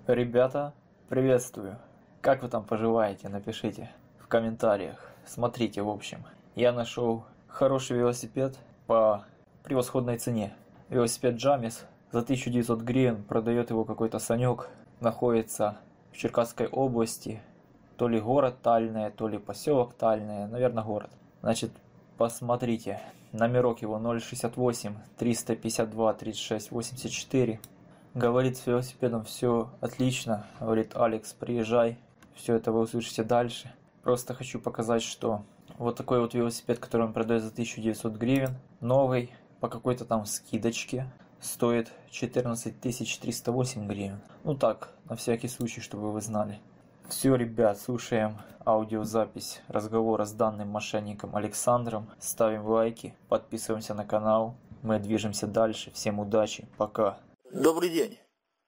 Ребята, приветствую. Как вы там поживаете? Напишите в комментариях. Смотрите, в общем, я нашел хороший велосипед по превосходной цене. Велосипед Джамис за 1900 гривен, продает его какой-то Санек. Находится в Черкасской области. То ли город Тальное, то ли поселок Тальное, наверное город. Значит, посмотрите. Номерок его 068 352 36 84. Говорит, с велосипедом все отлично. Говорит, Алекс, приезжай. Все это вы услышите дальше. Просто хочу показать, что вот такой вот велосипед, который он продает за 1900 гривен, новый, по какой-то там скидочке, стоит 14 308 гривен. Ну так, на всякий случай, чтобы вы знали. Все, ребят, слушаем аудиозапись разговора с данным мошенником Александром. Ставим лайки, подписываемся на канал. Мы движемся дальше. Всем удачи, пока. Добрый день.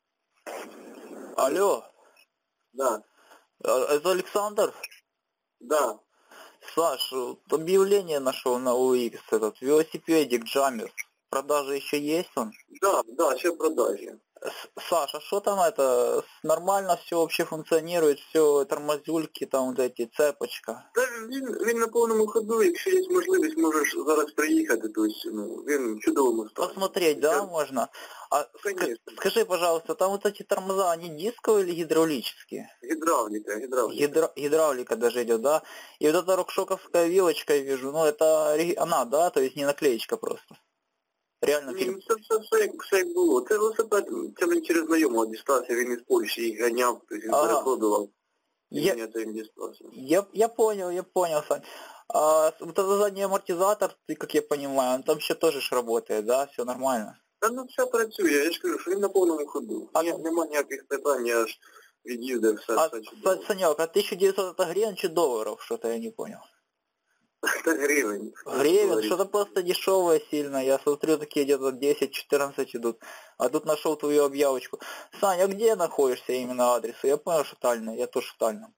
Алло. Да. Это Александр? Да. Саш, объявление нашел на OLX, этот велосипедик Джамис. В продаже еще есть он? Да, еще в продаже. Саш, а что там это? Нормально все вообще функционирует, все тормозюльки, там вот эти, цепочка? Та він на повному ходу, якщо є можливість, можеш зараз приїхати, тобто, він в чудовому стані. Посмотреть, да, можно? А скажи, пожалуйста, там вот эти тормоза, они дисковые или гидравлические? Гидравлика. Гидравлика даже идет, да? И вот эта рокшоковская вилочка, я вижу, ну это она, да, то есть не наклеечка просто. Реально фільм. Все як було. Це велосипед, це він через знайомого дістався, він із Польщі їх ганяв, тобто він переходував. Я понял, Сань. А вот этот задний амортизатор, как я понимаю, он там еще тоже ж работает, да? Все нормально? Та ну все працює, я ж кажу, що він на повному ходу. Нема ніяких питань, я ж від'їздив, все чудово. Санек, а 1900 это гривен чи долларов? Что-то я не понял. Это гривен. Гривен? Что-то просто дешевое сильно. Я смотрю, такие где-то 10-14 идут. А тут нашел твою объявочку. Саня, а где находишься именно адресу? Я понял, что Тальное. Я тоже в Тальном.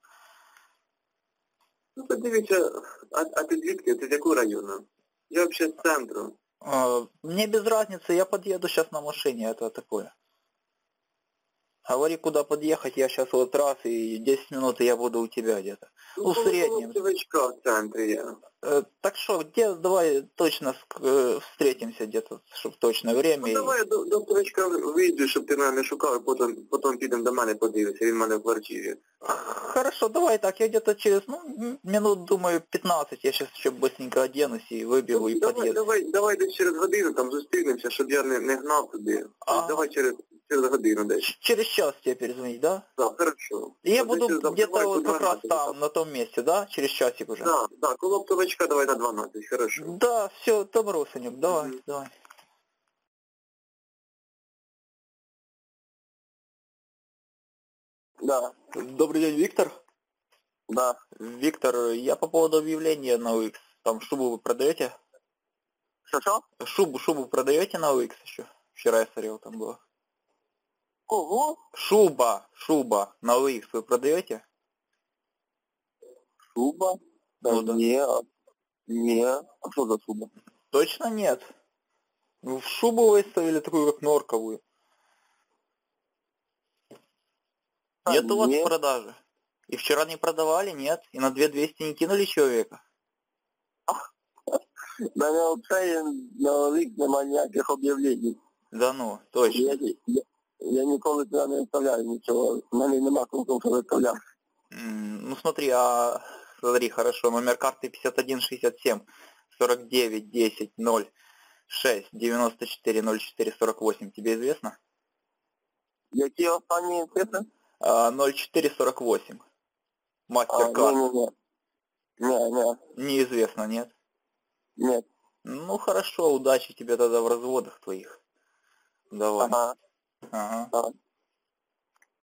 Ну, подивіться, а ти звідки? Ти з якого району? Я взагалі з центру. Мне без разницы, я подъеду сейчас на машине, это такое. Говори, куда подъехать, я сейчас вот раз, и 10 минут, и я буду у тебя где-то. Ну, в среднем. В центре я. Так что, где, давай точно встретимся где-то, чтобы точное время. Ну, давай до Павичка вийду, щоб ти мене не шукав, потім підемо до мене подивитися, він в мене в квартирі. Хорошо, давай так, я где-то через, минут, думаю, 15, я сейчас еще быстренько оденусь и выбегу и подъеду. Давай десь через годину там зустрінемося, щоб я не гнав туди. Давай через годину десь. Через час тебе перезвонить, да? Да, хорошо. И я буду где-то вот как раз там, на том месте, да? Через часик уже? Да, коло Павичка давай на 12, хорошо. Да, все, добро, Санек, давай, давай. Да. Добрый день, Виктор. Да. Виктор, я по поводу объявления на OLX. Там шубу вы продаете? Что? Шубу продаете на OLX еще? Вчера я смотрел, там было. Кого? Шуба на OLX вы продаете? Шуба? Ну, да. Не. А что за шуба? Точно нет. В шубу выставили такую, как норковую. Нет у вас в продаже? И вчера не продавали, нет? И на 2200 не кинули человека? Да вообще на OLX нема ніяких об'явлень. Да ну, точно. Я ніколи туди не виставляю нічого. У мене нема кому що виставляти. Ну смотри, хорошо, номер карты 5167 49 10 0 6 94 04 48. Тебе известно? Які останні цифри? 0448. Мастер-карт. Не. Неизвестно, нет? Нет. Ну хорошо, удачи тебе тогда в разводах твоих. Давай. Ага. Ага.